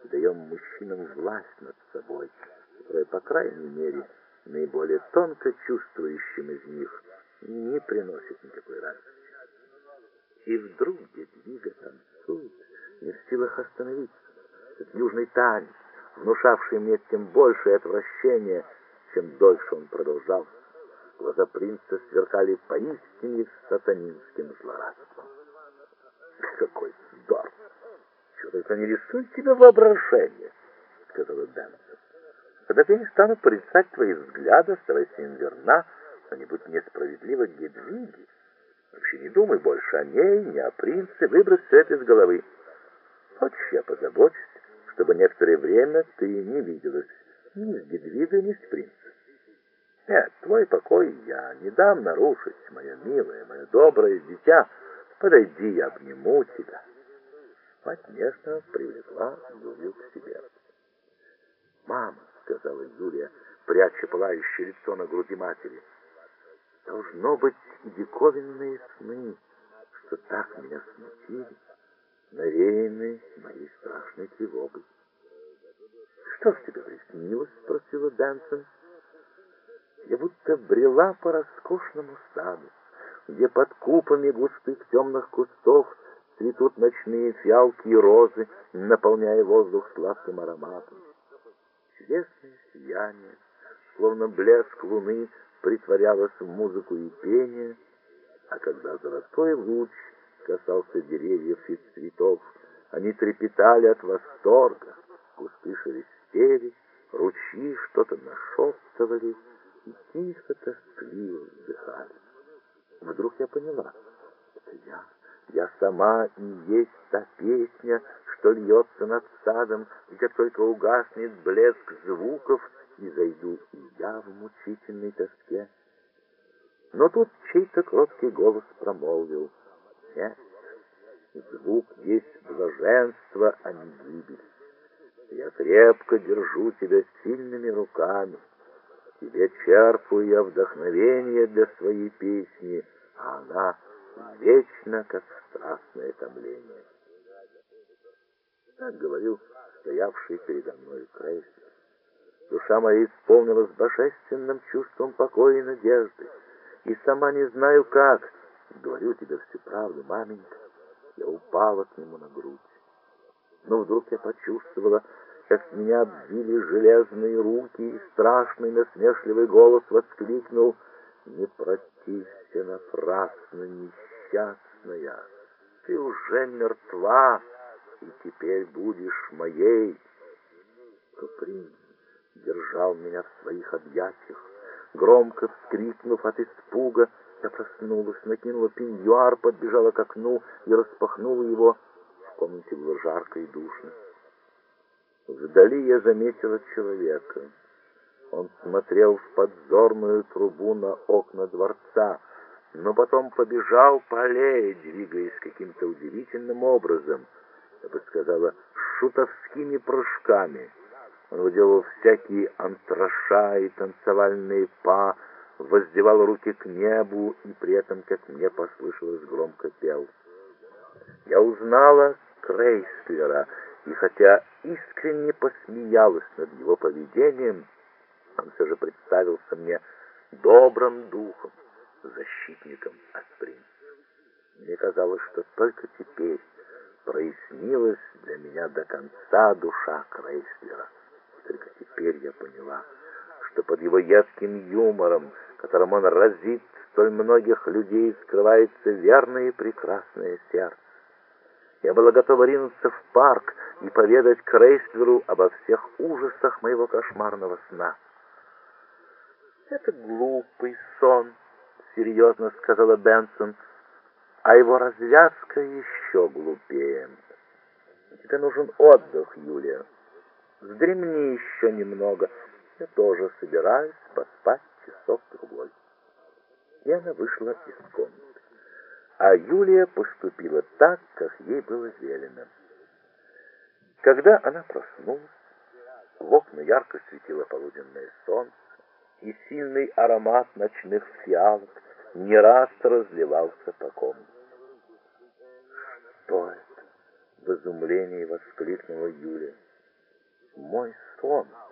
даем мужчинам власть над собой, которая, по крайней мере, наиболее тонко чувствующим из них не приносит никакой радости. И вдруг Гедвига танцует, не в силах остановиться. Этот южный танец, внушавший мне тем большее отвращение, чем дольше он продолжался. Глаза принца сверкали поистине сатанинским злорадством. «Какой вздор! Чего только не рисует тебе воображение!» — сказала Бенсон. «Однако я не стану порицать твои взгляды, оставайся им верна, но не будь несправедлива к Гедвиге. Вообще не думай больше о ней, ни о принце, выбрось все это из головы. Хочешь, я позабочусь, чтобы некоторое время ты не виделась ни с Гедвигой, ни с принцем. Нет, твой покой я не дам нарушить, мое милое, мое доброе дитя. Подойди, я обниму тебя». Мать нежно привлекла Юлию к себе. «Мама», — сказала Юлия, пряча пылающее лицо на груди матери, — «должно быть диковинные сны, что так меня смутили, навеянные моей страшной тревогой». «Что ж тебе приснилось?» — спросила Бенсон. «Я будто брела по роскошному саду, где под купами густых темных кустов цветут ночные фиалки и розы, наполняя воздух сладким ароматом. Чудесное сияние, словно блеск луны, притворялось в музыку и пение, а когда золотой луч касался деревьев и цветов, они трепетали от восторга, кусты шелестели, ручьи что-то нашептывали и тихо, тоскливо вздыхали. Вдруг я поняла, это я сама и есть та песня, что льется над садом, и как только угаснет блеск звуков, и зайду и я в мучительной тоске. Но тут чей-то кроткий голос промолвил: «Нет, звук есть блаженство, а не гибель. Я крепко держу тебя сильными руками. Тебе черпаю я вдохновение для своей песни, а она вечно, как страстное томление». Так говорил стоявший передо мной Крейслер. Душа моя исполнилась божественным чувством покоя и надежды, и сама не знаю как, говорю тебе всю правду, маменька, я упала к нему на грудь. Но вдруг я почувствовала, как меня обвили железные руки, и страшный насмешливый голос воскликнул: «Не протився напрасно, несчастная, ты уже мертва, и теперь будешь моей». То принц держал меня в своих объятиях. Громко вскрикнув от испуга, я проснулась, накинула пеньюар, подбежала к окну и распахнула его. В комнате было жарко и душно. Вдали я заметила человека. Он смотрел в подзорную трубу на окна дворца, но потом побежал по аллее, двигаясь каким-то удивительным образом, я бы сказала, шутовскими прыжками. Он выделывал всякие антраша и танцевальные па, воздевал руки к небу и при этом, как мне послышалось, громко пел. Я узнала Крейслера, и хотя искренне посмеялась над его поведением, он все же представился мне добрым духом, защитником от принца. Мне казалось, что только теперь прояснилась для меня до конца душа Крейслера. Только теперь я поняла, что под его едким юмором, которым он разит столь многих людей, скрывается верное и прекрасное сердце. Я была готова ринуться в парк и поведать Крейслеру обо всех ужасах моего кошмарного сна. «Это глупый сон», — серьезно сказала Бенсон, — «а его развязка еще глупее. Тебе нужен отдых, Юлия. Вздремни еще немного. Я тоже собираюсь поспать часок-другой». И она вышла из комнаты. А Юлия поступила так, как ей было велено. Когда она проснулась, в окна ярко светило полуденное солнце, и сильный аромат ночных фиалок не раз разливался по комнате. «Что это?» — в изумлении воскликнула Юлия. мой сон.